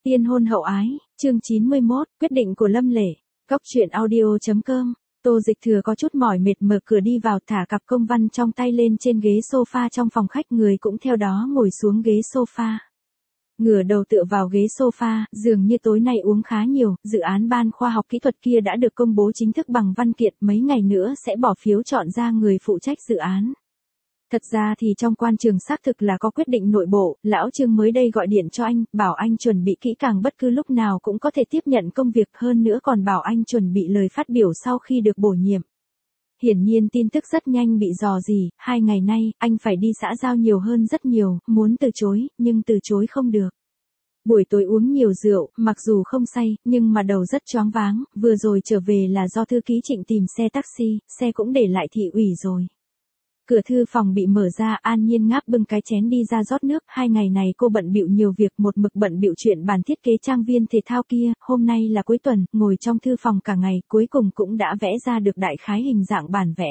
Tiên hôn hậu ái, chương 91, quyết định của Lâm Lệ. Góc truyện audio.com. Tô Dịch Thừa có chút mỏi mệt mở cửa đi vào, thả cặp công văn trong tay lên trên ghế sofa trong phòng khách, người cũng theo đó ngồi xuống ghế sofa. Ngửa đầu tựa vào ghế sofa, dường như tối nay uống khá nhiều, dự án ban khoa học kỹ thuật kia đã được công bố chính thức bằng văn kiện, mấy ngày nữa sẽ bỏ phiếu chọn ra người phụ trách dự án. Thật ra thì trong quan trường xác thực là có quyết định nội bộ, lão Trương mới đây gọi điện cho anh, bảo anh chuẩn bị kỹ càng, bất cứ lúc nào cũng có thể tiếp nhận công việc, hơn nữa còn bảo anh chuẩn bị lời phát biểu sau khi được bổ nhiệm. Hiển nhiên tin tức rất nhanh bị rò rỉ, 2 ngày nay, anh phải đi xã giao nhiều hơn rất nhiều, muốn từ chối, nhưng từ chối không được. Buổi tối uống nhiều rượu, mặc dù không say, nhưng mà đầu rất choáng váng, vừa rồi trở về là do thư ký Trịnh tìm xe taxi, xe cũng để lại thị ủy rồi. Cửa thư phòng bị mở ra, An Nhiên ngáp bưng cái chén đi ra rót nước, 2 ngày này cô bận bịu nhiều việc, một mực bận bịu chuyện bàn thiết kế trang viên thể thao kia, hôm nay là cuối tuần, ngồi trong thư phòng cả ngày, cuối cùng cũng đã vẽ ra được đại khái hình dạng bản vẽ.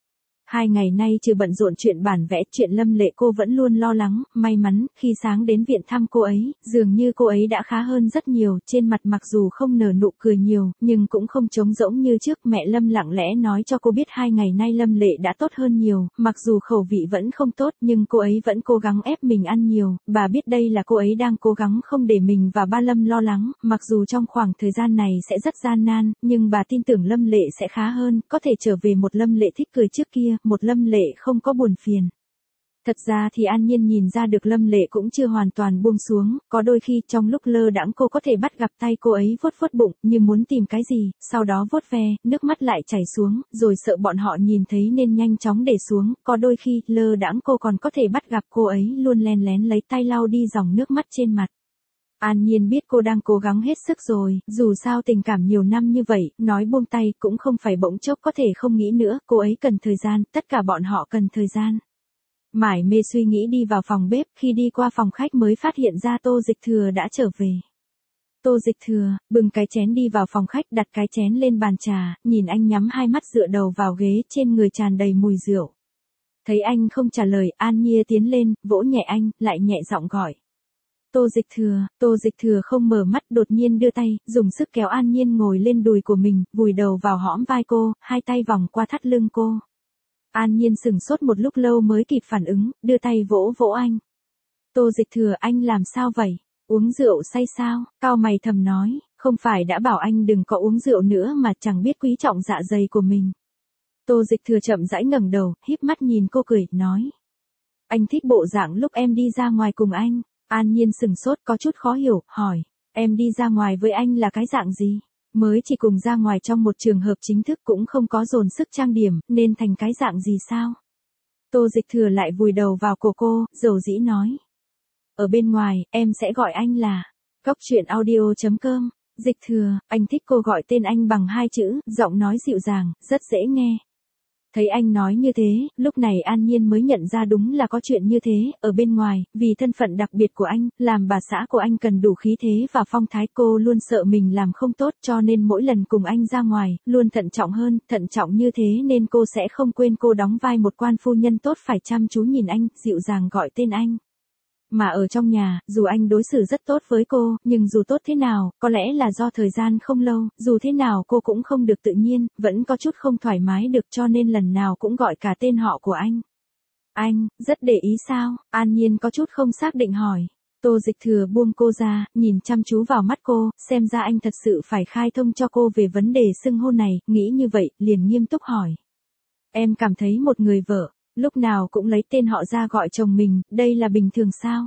2 ngày nay trừ bận rộn chuyện bản vẽ, chuyện Lâm Lệ cô vẫn luôn lo lắng, may mắn, khi sáng đến viện thăm cô ấy, dường như cô ấy đã khá hơn rất nhiều, trên mặt mặc dù không nở nụ cười nhiều, nhưng cũng không trống rỗng như trước. Mẹ Lâm lặng lẽ nói cho cô biết 2 ngày nay Lâm Lệ đã tốt hơn nhiều, mặc dù khẩu vị vẫn không tốt, nhưng cô ấy vẫn cố gắng ép mình ăn nhiều, bà biết đây là cô ấy đang cố gắng không để mình và ba Lâm lo lắng, mặc dù trong khoảng thời gian này sẽ rất gian nan, nhưng bà tin tưởng Lâm Lệ sẽ khá hơn, có thể trở về một Lâm Lệ thích cười trước kia, một Lâm Lệ không có buồn phiền. Thật ra thì An Nhiên nhìn ra được Lâm Lệ cũng chưa hoàn toàn buông xuống, có đôi khi trong lúc lơ đãng cô có thể bắt gặp tay cô ấy vuốt vuốt bụng, như muốn tìm cái gì, sau đó vuốt ve, nước mắt lại chảy xuống, rồi sợ bọn họ nhìn thấy nên nhanh chóng để xuống, có đôi khi lơ đãng cô còn có thể bắt gặp cô ấy luôn len lén lấy tay lau đi dòng nước mắt trên mặt. An Nhiên biết cô đang cố gắng hết sức rồi, dù sao tình cảm nhiều năm như vậy, nói buông tay cũng không phải bỗng chốc có thể không nghĩ nữa, cô ấy cần thời gian, tất cả bọn họ cần thời gian. Mải mê suy nghĩ đi vào phòng bếp, khi đi qua phòng khách mới phát hiện ra Tô Dịch Thừa đã trở về. Tô Dịch Thừa, bưng cái chén đi vào phòng khách, đặt cái chén lên bàn trà, nhìn anh nhắm hai mắt dựa đầu vào ghế, trên người tràn đầy mùi rượu. Thấy anh không trả lời, An Nhiên tiến lên, vỗ nhẹ anh, lại nhẹ giọng gọi. Tô Dịch Thừa không mở mắt, đột nhiên đưa tay, dùng sức kéo An Nhiên ngồi lên đùi của mình, vùi đầu vào hõm vai cô, hai tay vòng qua thắt lưng cô. An Nhiên sững sốt một lúc lâu mới kịp phản ứng, đưa tay vỗ vỗ anh. Tô Dịch Thừa, anh làm sao vậy? Uống rượu say sao? Cao mày thầm nói, không phải đã bảo anh đừng có uống rượu nữa mà chẳng biết quý trọng dạ dày của mình. Tô Dịch Thừa chậm rãi ngẩng đầu, híp mắt nhìn cô cười, nói. Anh thích bộ dạng lúc em đi ra ngoài cùng anh. An Nhiên sững sốt có chút khó hiểu, hỏi, em đi ra ngoài với anh là cái dạng gì? Mới chỉ cùng ra ngoài trong một trường hợp chính thức, cũng không có dồn sức trang điểm, nên thành cái dạng gì sao? Tô Dịch Thừa lại vùi đầu vào cổ cô, dầu dĩ nói. Ở bên ngoài, em sẽ gọi anh là Góc truyện audio.com. Dịch Thừa, anh thích cô gọi tên anh bằng 2 chữ, giọng nói dịu dàng, rất dễ nghe. Thấy anh nói như thế, lúc này An Nhiên mới nhận ra đúng là có chuyện như thế, ở bên ngoài, vì thân phận đặc biệt của anh, làm bà xã của anh cần đủ khí thế và phong thái, cô luôn sợ mình làm không tốt, cho nên mỗi lần cùng anh ra ngoài, luôn thận trọng hơn, thận trọng như thế nên cô sẽ không quên cô đóng vai một quan phu nhân tốt, phải chăm chú nhìn anh, dịu dàng gọi tên anh. Mà ở trong nhà, dù anh đối xử rất tốt với cô, nhưng dù tốt thế nào, có lẽ là do thời gian không lâu, dù thế nào cô cũng không được tự nhiên, vẫn có chút không thoải mái được, cho nên lần nào cũng gọi cả tên họ của anh. Anh, rất để ý sao? An Nhiên có chút không xác định hỏi. Tô Dịch Thừa buông cô ra, nhìn chăm chú vào mắt cô, xem ra anh thật sự phải khai thông cho cô về vấn đề xưng hô này, nghĩ như vậy, liền nghiêm túc hỏi. Em cảm thấy một người vợ lúc nào cũng lấy tên họ ra gọi chồng mình, đây là bình thường sao?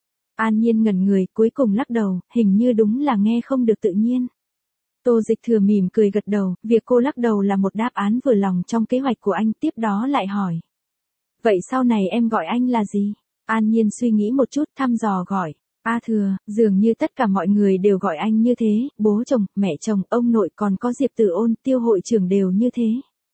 An Nhiên ngẩn người, cuối cùng lắc đầu, hình như đúng là nghe không được tự nhiên. Tô Dịch Thừa mỉm cười gật đầu, việc cô lắc đầu là một đáp án vừa lòng trong kế hoạch của anh, tiếp đó lại hỏi. Vậy sau này em gọi anh là gì? An Nhiên suy nghĩ một chút, thăm dò gọi. A Thừa, dường như tất cả mọi người đều gọi anh như thế, bố chồng, mẹ chồng, ông nội còn có Diệp Tử Ôn, Tiêu hội trưởng đều như thế.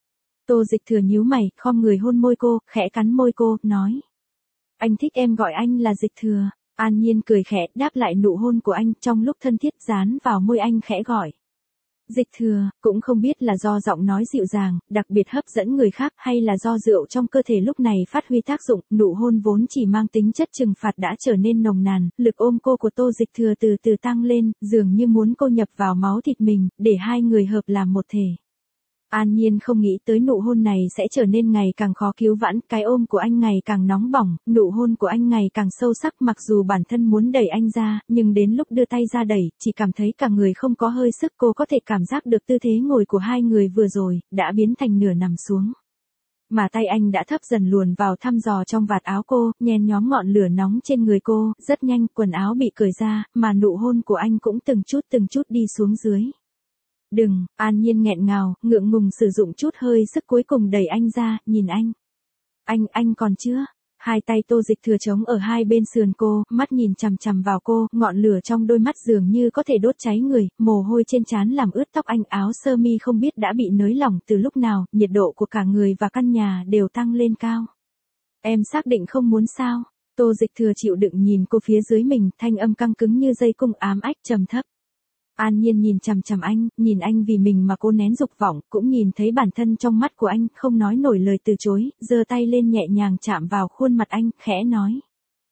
Tô Dịch Thừa nhíu mày, khom người hôn môi cô, khẽ cắn môi cô, nói. Anh thích em gọi anh là Dịch Thừa. An Nhiên cười khẽ, đáp lại nụ hôn của anh, trong lúc thân thiết dán vào môi anh khẽ gọi. Dịch Thừa, cũng không biết là do giọng nói dịu dàng, đặc biệt hấp dẫn người khác hay là do rượu trong cơ thể lúc này phát huy tác dụng, nụ hôn vốn chỉ mang tính chất trừng phạt đã trở nên nồng nàn, lực ôm cô của Tô Dịch Thừa từ từ tăng lên, dường như muốn cô nhập vào máu thịt mình, để hai người hợp làm một thể. An Nhiên không nghĩ tới nụ hôn này sẽ trở nên ngày càng khó cứu vãn, cái ôm của anh ngày càng nóng bỏng, nụ hôn của anh ngày càng sâu sắc, mặc dù bản thân muốn đẩy anh ra, nhưng đến lúc đưa tay ra đẩy, chỉ cảm thấy cả người không có hơi sức, cô có thể cảm giác được tư thế ngồi của hai người vừa rồi, đã biến thành nửa nằm xuống. Mà tay anh đã thấp dần luồn vào thăm dò trong vạt áo cô, nhen nhóm ngọn lửa nóng trên người cô, rất nhanh quần áo bị cởi ra, mà nụ hôn của anh cũng từng chút đi xuống dưới. Đừng, An Nhiên nghẹn ngào, ngượng ngùng sử dụng chút hơi sức cuối cùng đẩy anh ra, nhìn anh. Anh còn chưa? Hai tay Tô Dịch Thừa trống ở hai bên sườn cô, mắt nhìn chằm chằm vào cô, ngọn lửa trong đôi mắt dường như có thể đốt cháy người, mồ hôi trên trán làm ướt tóc anh, áo sơ mi không biết đã bị nới lỏng từ lúc nào, nhiệt độ của cả người và căn nhà đều tăng lên cao. Em xác định không muốn sao? Tô Dịch Thừa chịu đựng nhìn cô phía dưới mình, thanh âm căng cứng như dây cung ám ách trầm thấp. An Nhiên nhìn chằm chằm anh, nhìn anh vì mình mà cô nén dục vọng, cũng nhìn thấy bản thân trong mắt của anh, không nói nổi lời từ chối, giơ tay lên nhẹ nhàng chạm vào khuôn mặt anh, khẽ nói.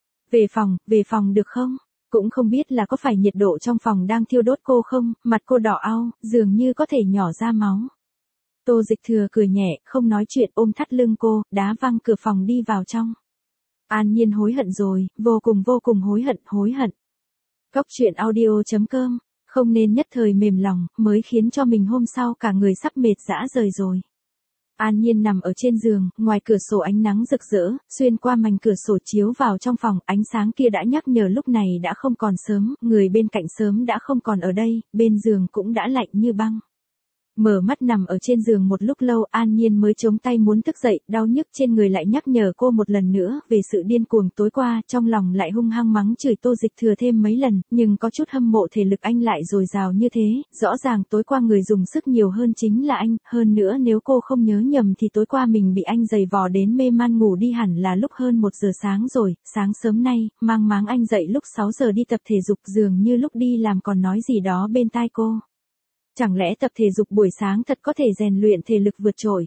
Về phòng được không? Cũng không biết là có phải nhiệt độ trong phòng đang thiêu đốt cô không, mặt cô đỏ au, dường như có thể nhỏ ra máu. Tô Dịch Thừa cười nhẹ, không nói chuyện ôm thắt lưng cô, đá văng cửa phòng đi vào trong. An Nhiên hối hận rồi, vô cùng hối hận. Cóc truyện audio.com. Không nên nhất thời mềm lòng, mới khiến cho mình hôm sau cả người sắp mệt rã rời rồi. An Nhiên nằm ở trên giường, ngoài cửa sổ ánh nắng rực rỡ, xuyên qua mảnh cửa sổ chiếu vào trong phòng, ánh sáng kia đã nhắc nhở lúc này đã không còn sớm, người bên cạnh sớm đã không còn ở đây, bên giường cũng đã lạnh như băng. Mở mắt nằm ở trên giường một lúc lâu, An Nhiên mới chống tay muốn thức dậy, đau nhức trên người lại nhắc nhở cô một lần nữa về sự điên cuồng tối qua, trong lòng lại hung hăng mắng chửi Tô Dịch Thừa thêm mấy lần, nhưng có chút hâm mộ thể lực anh lại dồi dào như thế, rõ ràng tối qua người dùng sức nhiều hơn chính là anh, hơn nữa nếu cô không nhớ nhầm thì tối qua mình bị anh giày vò đến mê man ngủ đi hẳn là lúc hơn 1 giờ sáng rồi, sáng sớm nay, mang máng anh dậy lúc 6 giờ đi tập thể dục, dường như lúc đi làm còn nói gì đó bên tai cô. Chẳng lẽ tập thể dục buổi sáng thật có thể rèn luyện thể lực vượt trội?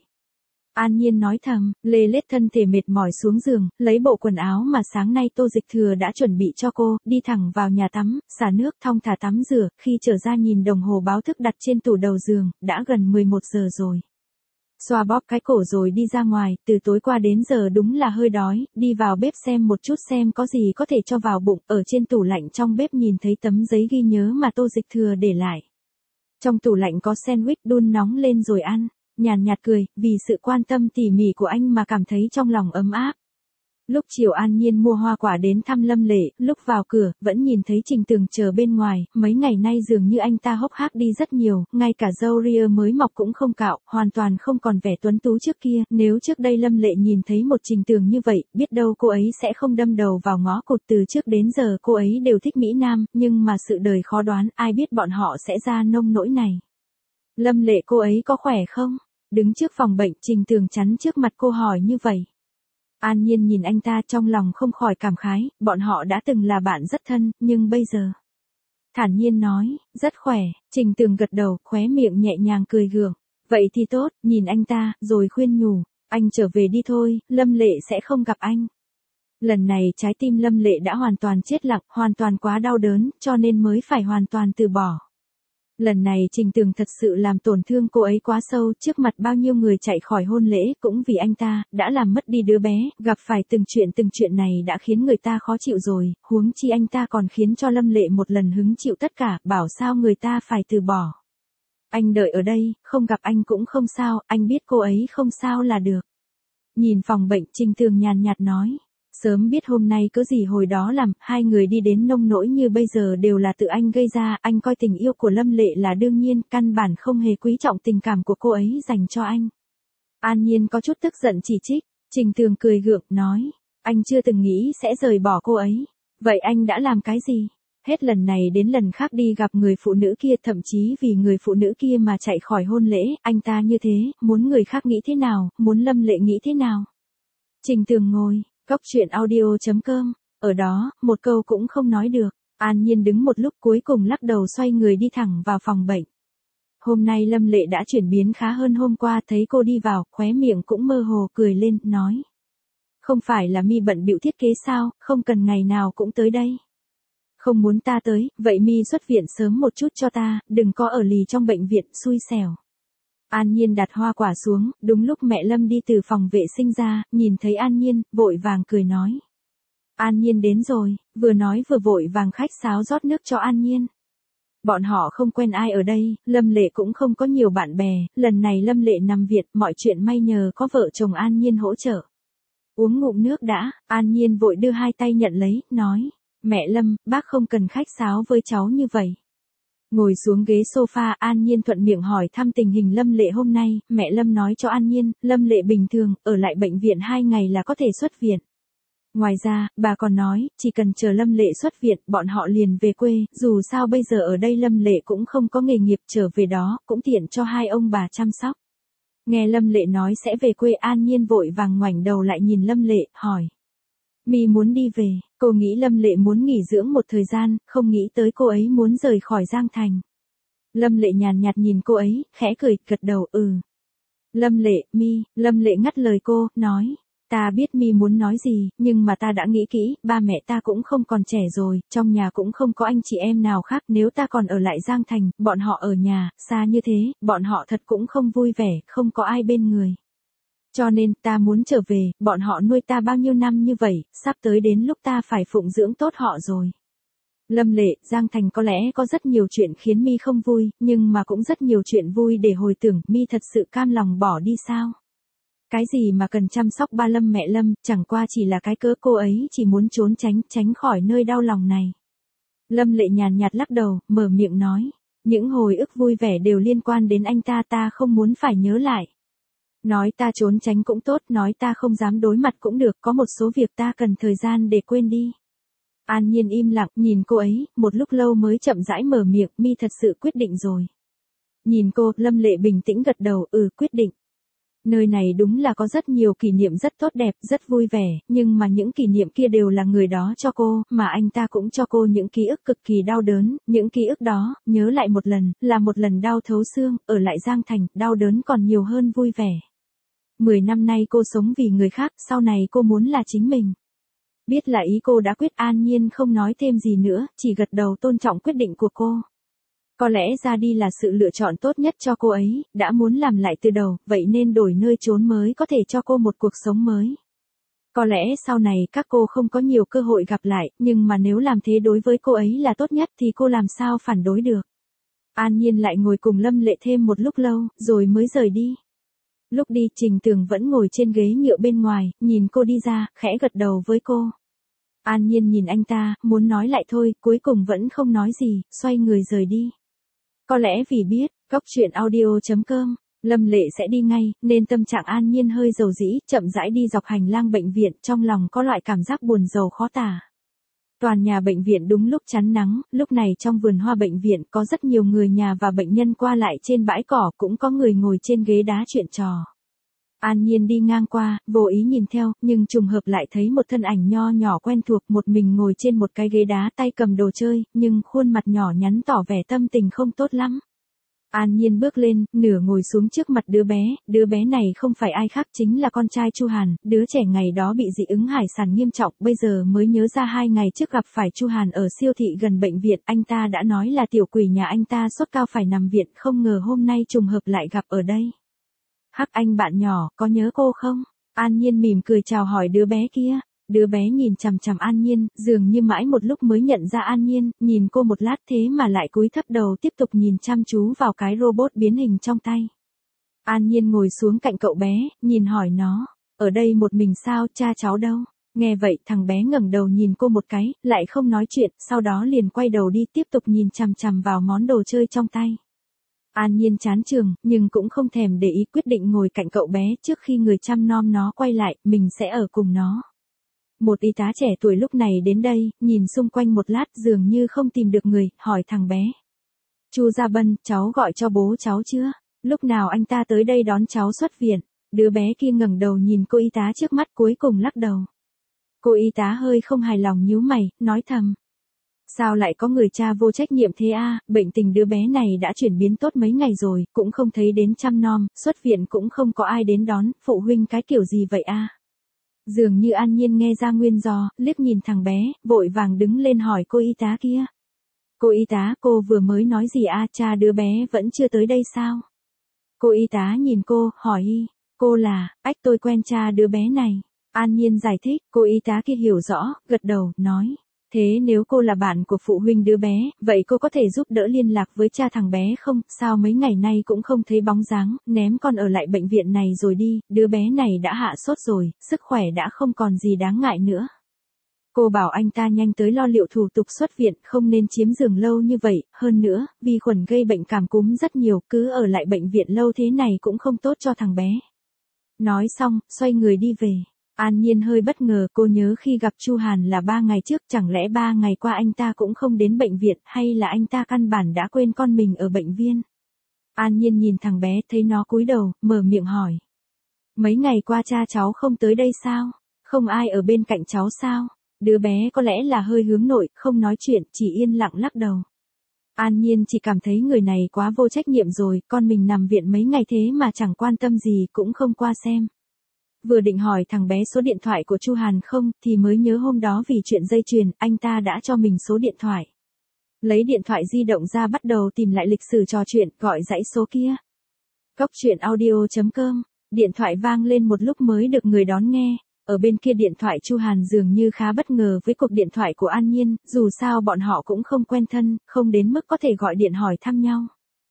An Nhiên nói thầm, lê lết thân thể mệt mỏi xuống giường, lấy bộ quần áo mà sáng nay Tô Dịch Thừa đã chuẩn bị cho cô, đi thẳng vào nhà tắm, xả nước thong thả tắm rửa, khi trở ra nhìn đồng hồ báo thức đặt trên tủ đầu giường, đã gần 11 giờ rồi. Xoa bóp cái cổ rồi đi ra ngoài, từ tối qua đến giờ đúng là hơi đói, đi vào bếp xem một chút xem có gì có thể cho vào bụng, ở trên tủ lạnh trong bếp nhìn thấy tấm giấy ghi nhớ mà Tô Dịch Thừa để lại. Trong tủ lạnh có sandwich đun nóng lên rồi ăn, nhàn nhạt cười, vì sự quan tâm tỉ mỉ của anh mà cảm thấy trong lòng ấm áp. Lúc chiều An Nhiên mua hoa quả đến thăm Lâm Lệ, lúc vào cửa, vẫn nhìn thấy Trình Tường chờ bên ngoài, mấy ngày nay dường như anh ta hốc hác đi rất nhiều, ngay cả râu ria mới mọc cũng không cạo, hoàn toàn không còn vẻ tuấn tú trước kia, nếu trước đây Lâm Lệ nhìn thấy một Trình Tường như vậy, biết đâu cô ấy sẽ không đâm đầu vào ngõ cụt, từ trước đến giờ cô ấy đều thích Mỹ Nam, nhưng mà sự đời khó đoán, ai biết bọn họ sẽ ra nông nỗi này. Lâm Lệ cô ấy có khỏe không? Đứng trước phòng bệnh, Trình Tường chắn trước mặt cô hỏi như vậy. An Nhiên nhìn anh ta trong lòng không khỏi cảm khái, bọn họ đã từng là bạn rất thân, nhưng bây giờ. Thản nhiên nói, rất khỏe, Trình Tường gật đầu, khóe miệng nhẹ nhàng cười gượng. Vậy thì tốt, nhìn anh ta, rồi khuyên nhủ, anh trở về đi thôi, Lâm Lệ sẽ không gặp anh. Lần này trái tim Lâm Lệ đã hoàn toàn chết lặng, hoàn toàn quá đau đớn, cho nên mới phải hoàn toàn từ bỏ. Lần này Trình Tường thật sự làm tổn thương cô ấy quá sâu, trước mặt bao nhiêu người chạy khỏi hôn lễ, cũng vì anh ta, đã làm mất đi đứa bé, gặp phải từng chuyện này đã khiến người ta khó chịu rồi, huống chi anh ta còn khiến cho Lâm Lệ một lần hứng chịu tất cả, bảo sao người ta phải từ bỏ. Anh đợi ở đây, không gặp anh cũng không sao, anh biết cô ấy không sao là được. Nhìn phòng bệnh, Trình Tường nhàn nhạt nói. Sớm biết hôm nay cứ gì hồi đó làm, hai người đi đến nông nỗi như bây giờ đều là tự anh gây ra, anh coi tình yêu của Lâm Lệ là đương nhiên, căn bản không hề quý trọng tình cảm của cô ấy dành cho anh. An Nhiên có chút tức giận chỉ trích, Trình Tường cười gượng, nói, anh chưa từng nghĩ sẽ rời bỏ cô ấy. Vậy anh đã làm cái gì? Hết lần này đến lần khác đi gặp người phụ nữ kia, thậm chí vì người phụ nữ kia mà chạy khỏi hôn lễ, anh ta như thế, muốn người khác nghĩ thế nào, muốn Lâm Lệ nghĩ thế nào? Trình Tường ngồi. Cóc truyện audio.com, ở đó, một câu cũng không nói được, An Nhiên đứng một lúc cuối cùng lắc đầu xoay người đi thẳng vào phòng bệnh. Hôm nay Lâm Lệ đã chuyển biến khá hơn hôm qua, thấy cô đi vào, khóe miệng cũng mơ hồ cười lên, nói. Không phải là mi bận bịu thiết kế sao, không cần ngày nào cũng tới đây. Không muốn ta tới, vậy mi xuất viện sớm một chút cho ta, đừng có ở lì trong bệnh viện, xui xẻo. An Nhiên đặt hoa quả xuống, đúng lúc mẹ Lâm đi từ phòng vệ sinh ra, nhìn thấy An Nhiên, vội vàng cười nói. An Nhiên đến rồi, vừa nói vừa vội vàng khách sáo rót nước cho An Nhiên. Bọn họ không quen ai ở đây, Lâm Lệ cũng không có nhiều bạn bè, lần này Lâm Lệ nằm viện, mọi chuyện may nhờ có vợ chồng An Nhiên hỗ trợ. Uống ngụm nước đã, An Nhiên vội đưa hai tay nhận lấy, nói. Mẹ Lâm, bác không cần khách sáo với cháu như vậy. Ngồi xuống ghế sofa, An Nhiên thuận miệng hỏi thăm tình hình Lâm Lệ hôm nay, mẹ Lâm nói cho An Nhiên, Lâm Lệ bình thường, ở lại bệnh viện 2 ngày là có thể xuất viện. Ngoài ra, bà còn nói, chỉ cần chờ Lâm Lệ xuất viện, bọn họ liền về quê, dù sao bây giờ ở đây Lâm Lệ cũng không có nghề nghiệp, trở về đó, cũng tiện cho hai ông bà chăm sóc. Nghe Lâm Lệ nói sẽ về quê, An Nhiên vội vàng ngoảnh đầu lại nhìn Lâm Lệ, hỏi. Mi muốn đi về, cô nghĩ Lâm Lệ muốn nghỉ dưỡng một thời gian, không nghĩ tới cô ấy muốn rời khỏi Giang Thành. Lâm Lệ nhàn nhạt nhìn cô ấy, khẽ cười, gật đầu, Lâm Lệ ngắt lời cô, nói. Ta biết mi muốn nói gì, nhưng mà ta đã nghĩ kỹ, ba mẹ ta cũng không còn trẻ rồi, trong nhà cũng không có anh chị em nào khác, nếu ta còn ở lại Giang Thành, bọn họ ở nhà, xa như thế, bọn họ thật cũng không vui vẻ, không có ai bên người. Cho nên, ta muốn trở về, bọn họ nuôi ta bao nhiêu năm như vậy, sắp tới đến lúc ta phải phụng dưỡng tốt họ rồi. Lâm Lệ, Giang Thành có lẽ có rất nhiều chuyện khiến mi không vui, nhưng mà cũng rất nhiều chuyện vui để hồi tưởng, mi thật sự cam lòng bỏ đi sao? Cái gì mà cần chăm sóc ba Lâm mẹ Lâm, chẳng qua chỉ là cái cớ cô ấy chỉ muốn tránh khỏi nơi đau lòng này. Lâm Lệ nhàn nhạt lắc đầu, mở miệng nói, những hồi ức vui vẻ đều liên quan đến anh ta không muốn phải nhớ lại. Nói ta trốn tránh cũng tốt, nói ta không dám đối mặt cũng được, có một số việc ta cần thời gian để quên đi. An Nhiên im lặng, nhìn cô ấy, một lúc lâu mới chậm rãi mở miệng, mi thật sự quyết định rồi. Nhìn cô, Lâm Lệ bình tĩnh gật đầu, quyết định. Nơi này đúng là có rất nhiều kỷ niệm rất tốt đẹp, rất vui vẻ, nhưng mà những kỷ niệm kia đều là người đó cho cô, mà anh ta cũng cho cô những ký ức cực kỳ đau đớn, những ký ức đó, nhớ lại một lần, là một lần đau thấu xương, ở lại Giang Thành, đau đớn còn nhiều hơn vui vẻ. 10 năm nay cô sống vì người khác, sau này cô muốn là chính mình. Biết là ý cô đã quyết, An Nhiên không nói thêm gì nữa, chỉ gật đầu tôn trọng quyết định của cô. Có lẽ ra đi là sự lựa chọn tốt nhất cho cô ấy, đã muốn làm lại từ đầu, vậy nên đổi nơi trốn mới có thể cho cô một cuộc sống mới. Có lẽ sau này các cô không có nhiều cơ hội gặp lại, nhưng mà nếu làm thế đối với cô ấy là tốt nhất thì cô làm sao phản đối được. An Nhiên lại ngồi cùng Lâm Lệ thêm một lúc lâu, rồi mới rời đi. Lúc đi, Trình Tường vẫn ngồi trên ghế nhựa bên ngoài, nhìn cô đi ra, khẽ gật đầu với cô. An Nhiên nhìn anh ta, muốn nói lại thôi, cuối cùng vẫn không nói gì, xoay người rời đi. Có lẽ vì biết, góc truyện audio.com, Lâm Lệ sẽ đi ngay, nên tâm trạng An Nhiên hơi dầu dĩ, chậm rãi đi dọc hành lang bệnh viện, trong lòng có loại cảm giác buồn rầu khó tả. Toàn nhà bệnh viện đúng lúc chắn nắng, lúc này trong vườn hoa bệnh viện có rất nhiều người nhà và bệnh nhân qua lại trên bãi cỏ, cũng có người ngồi trên ghế đá chuyện trò. An Nhiên đi ngang qua, vô ý nhìn theo, nhưng trùng hợp lại thấy một thân ảnh nho nhỏ quen thuộc, một mình ngồi trên một cái ghế đá, tay cầm đồ chơi, nhưng khuôn mặt nhỏ nhắn tỏ vẻ tâm tình không tốt lắm. An Nhiên bước lên, nửa ngồi xuống trước mặt đứa bé này không phải ai khác chính là con trai Chu Hàn, đứa trẻ ngày đó bị dị ứng hải sản nghiêm trọng, bây giờ mới nhớ ra 2 ngày trước gặp phải Chu Hàn ở siêu thị gần bệnh viện, anh ta đã nói là tiểu quỷ nhà anh ta sốt cao phải nằm viện, không ngờ hôm nay trùng hợp lại gặp ở đây. Hắc Anh bạn nhỏ, có nhớ cô không? An Nhiên mỉm cười chào hỏi đứa bé kia. Đứa bé nhìn chằm chằm An Nhiên, dường như mãi một lúc mới nhận ra An Nhiên, nhìn cô một lát thế mà lại cúi thấp đầu tiếp tục nhìn chăm chú vào cái robot biến hình trong tay. An Nhiên ngồi xuống cạnh cậu bé, nhìn hỏi nó, ở đây một mình sao, cha cháu đâu? Nghe vậy thằng bé ngẩng đầu nhìn cô một cái, lại không nói chuyện, sau đó liền quay đầu đi tiếp tục nhìn chằm chằm vào món đồ chơi trong tay. An Nhiên chán trường, nhưng cũng không thèm để ý, quyết định ngồi cạnh cậu bé trước khi người chăm nom nó quay lại, mình sẽ ở cùng nó. Một y tá trẻ tuổi lúc này đến đây, nhìn xung quanh một lát dường như không tìm được người, hỏi thằng bé. Chu Gia Bân, cháu gọi cho bố cháu chưa? Lúc nào anh ta tới đây đón cháu xuất viện? Đứa bé kia ngẩng đầu nhìn cô y tá trước mắt cuối cùng lắc đầu. Cô y tá hơi không hài lòng nhíu mày, nói thầm. Sao lại có người cha vô trách nhiệm thế a? Bệnh tình đứa bé này đã chuyển biến tốt mấy ngày rồi, cũng không thấy đến chăm nom, xuất viện cũng không có ai đến đón, phụ huynh cái kiểu gì vậy a? Dường như An Nhiên nghe ra nguyên do, liếc nhìn thằng bé, vội vàng đứng lên hỏi cô y tá kia. Cô y tá, cô vừa mới nói gì a? Cha đứa bé vẫn chưa tới đây sao? Cô y tá nhìn cô, hỏi y, cô là, tôi quen cha đứa bé này. An Nhiên giải thích, cô y tá kia hiểu rõ, gật đầu, nói. Thế nếu cô là bạn của phụ huynh đứa bé, vậy cô có thể giúp đỡ liên lạc với cha thằng bé không? Sao mấy ngày nay cũng không thấy bóng dáng, ném con ở lại bệnh viện này rồi đi, đứa bé này đã hạ sốt rồi, sức khỏe đã không còn gì đáng ngại nữa. Cô bảo anh ta nhanh tới lo liệu thủ tục xuất viện, không nên chiếm giường lâu như vậy, hơn nữa, vi khuẩn gây bệnh cảm cúm rất nhiều, cứ ở lại bệnh viện lâu thế này cũng không tốt cho thằng bé. Nói xong, xoay người đi về. An Nhiên hơi bất ngờ, cô nhớ khi gặp Chu Hàn là 3 ngày trước, chẳng lẽ 3 ngày qua anh ta cũng không đến bệnh viện, hay là anh ta căn bản đã quên con mình ở bệnh viện. An Nhiên nhìn thằng bé, thấy nó cúi đầu, mở miệng hỏi. Mấy ngày qua cha cháu không tới đây sao? Không ai ở bên cạnh cháu sao? Đứa bé có lẽ là hơi hướng nội, không nói chuyện, chỉ yên lặng lắc đầu. An Nhiên chỉ cảm thấy người này quá vô trách nhiệm rồi, con mình nằm viện mấy ngày thế mà chẳng quan tâm gì, cũng không qua xem. Vừa định hỏi thằng bé số điện thoại của Chu Hàn không, thì mới nhớ hôm đó vì chuyện dây chuyền, anh ta đã cho mình số điện thoại. Lấy điện thoại di động ra bắt đầu tìm lại lịch sử trò chuyện, gọi dãy số kia. Cốc truyện audio.com, điện thoại vang lên một lúc mới được người đón nghe. Ở bên kia điện thoại Chu Hàn dường như khá bất ngờ với cuộc điện thoại của An Nhiên, dù sao bọn họ cũng không quen thân, không đến mức có thể gọi điện hỏi thăm nhau.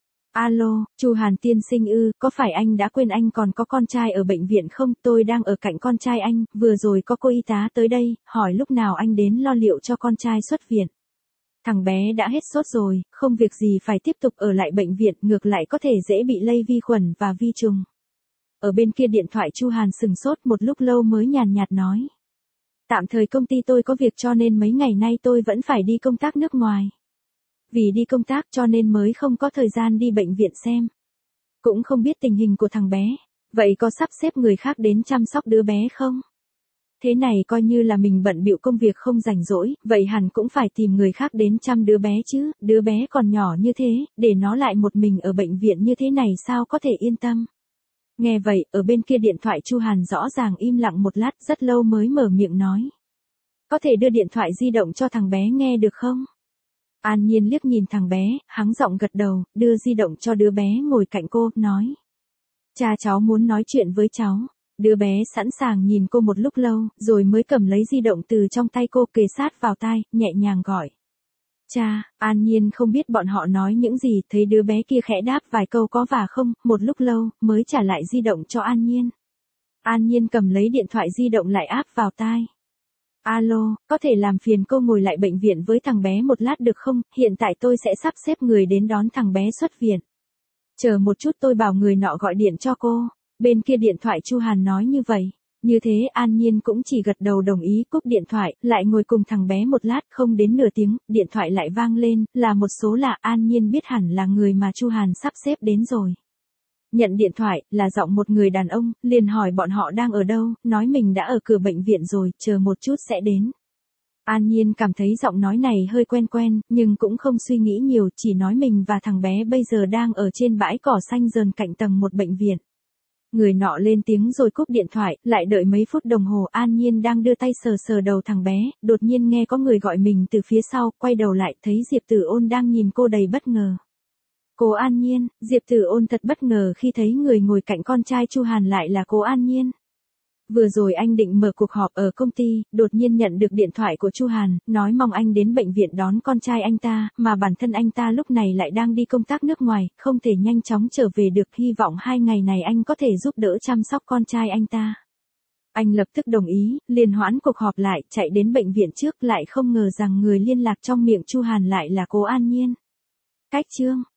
Alo, Chu Hàn tiên sinh ư, có phải anh đã quên anh còn có con trai ở bệnh viện không? Tôi đang ở cạnh con trai anh, vừa rồi có cô y tá tới đây, hỏi lúc nào anh đến lo liệu cho con trai xuất viện. Thằng bé đã hết sốt rồi, không việc gì phải tiếp tục ở lại bệnh viện, ngược lại có thể dễ bị lây vi khuẩn và vi trùng. Ở bên kia điện thoại Chu Hàn sừng sốt một lúc lâu mới nhàn nhạt nói. Tạm thời công ty tôi có việc cho nên mấy ngày nay tôi vẫn phải đi công tác nước ngoài. Vì đi công tác cho nên mới không có thời gian đi bệnh viện xem. Cũng không biết tình hình của thằng bé. Vậy có sắp xếp người khác đến chăm sóc đứa bé không? Thế này coi như là mình bận bịu công việc không rảnh rỗi, vậy hẳn cũng phải tìm người khác đến chăm đứa bé chứ, đứa bé còn nhỏ như thế, để nó lại một mình ở bệnh viện như thế này sao có thể yên tâm. Nghe vậy, ở bên kia điện thoại Chu Hàn rõ ràng im lặng một lát, rất lâu mới mở miệng nói. Có thể đưa điện thoại di động cho thằng bé nghe được không? An Nhiên liếc nhìn thằng bé, hắng giọng gật đầu, đưa di động cho đứa bé ngồi cạnh cô, nói. Cha cháu muốn nói chuyện với cháu. Đứa bé sẵn sàng nhìn cô một lúc lâu, rồi mới cầm lấy di động từ trong tay cô kề sát vào tai, nhẹ nhàng gọi. Cha, An Nhiên không biết bọn họ nói những gì, thấy đứa bé kia khẽ đáp vài câu có và không, một lúc lâu, mới trả lại di động cho An Nhiên. An Nhiên cầm lấy điện thoại di động lại áp vào tai. Alo, có thể làm phiền cô ngồi lại bệnh viện với thằng bé một lát được không, hiện tại tôi sẽ sắp xếp người đến đón thằng bé xuất viện. Chờ một chút tôi bảo người nọ gọi điện cho cô. Bên kia điện thoại Chu Hàn nói như vậy. Như thế An Nhiên cũng chỉ gật đầu đồng ý cúp điện thoại, lại ngồi cùng thằng bé một lát, không đến nửa tiếng, điện thoại lại vang lên, là một số lạ. An Nhiên biết hẳn là người mà Chu Hàn sắp xếp đến rồi. Nhận điện thoại, là giọng một người đàn ông, liền hỏi bọn họ đang ở đâu, nói mình đã ở cửa bệnh viện rồi, chờ một chút sẽ đến. An Nhiên cảm thấy giọng nói này hơi quen quen, nhưng cũng không suy nghĩ nhiều, chỉ nói mình và thằng bé bây giờ đang ở trên bãi cỏ xanh rờn cạnh tầng một bệnh viện. Người nọ lên tiếng rồi cúp điện thoại, lại đợi mấy phút đồng hồ An Nhiên đang đưa tay sờ sờ đầu thằng bé, đột nhiên nghe có người gọi mình từ phía sau, quay đầu lại thấy Diệp Tử Ôn đang nhìn cô đầy bất ngờ. Cô An Nhiên, Diệp Tử Ôn thật bất ngờ khi thấy người ngồi cạnh con trai Chu Hàn lại là cô An Nhiên. Vừa rồi anh định mở cuộc họp ở công ty, đột nhiên nhận được điện thoại của Chu Hàn, nói mong anh đến bệnh viện đón con trai anh ta, mà bản thân anh ta lúc này lại đang đi công tác nước ngoài, không thể nhanh chóng trở về được, hy vọng 2 ngày này anh có thể giúp đỡ chăm sóc con trai anh ta. Anh lập tức đồng ý, liền hoãn cuộc họp lại, chạy đến bệnh viện trước, lại không ngờ rằng người liên lạc trong miệng Chu Hàn lại là cô An Nhiên. Cách chương